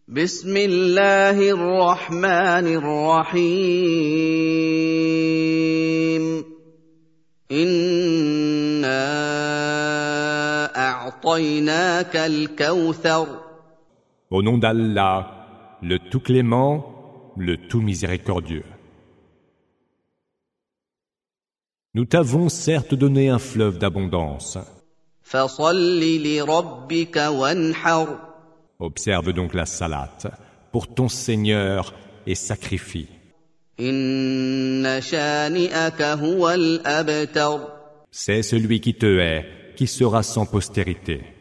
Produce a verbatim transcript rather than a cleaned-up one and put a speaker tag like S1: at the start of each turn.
S1: بسم الله الرحمن الرحيم إنا أعطيناك الكوثر.
S2: Au nom d'Allah, le tout clément, le tout miséricordieux. Nous t'avons certes donné un fleuve d'abondance.
S1: فصل لربك وانحر.
S2: Observe donc la salate pour ton Seigneur et sacrifie.
S1: إن شانئك هو الأبتر.
S2: C'est celui qui te hait, qui sera sans postérité.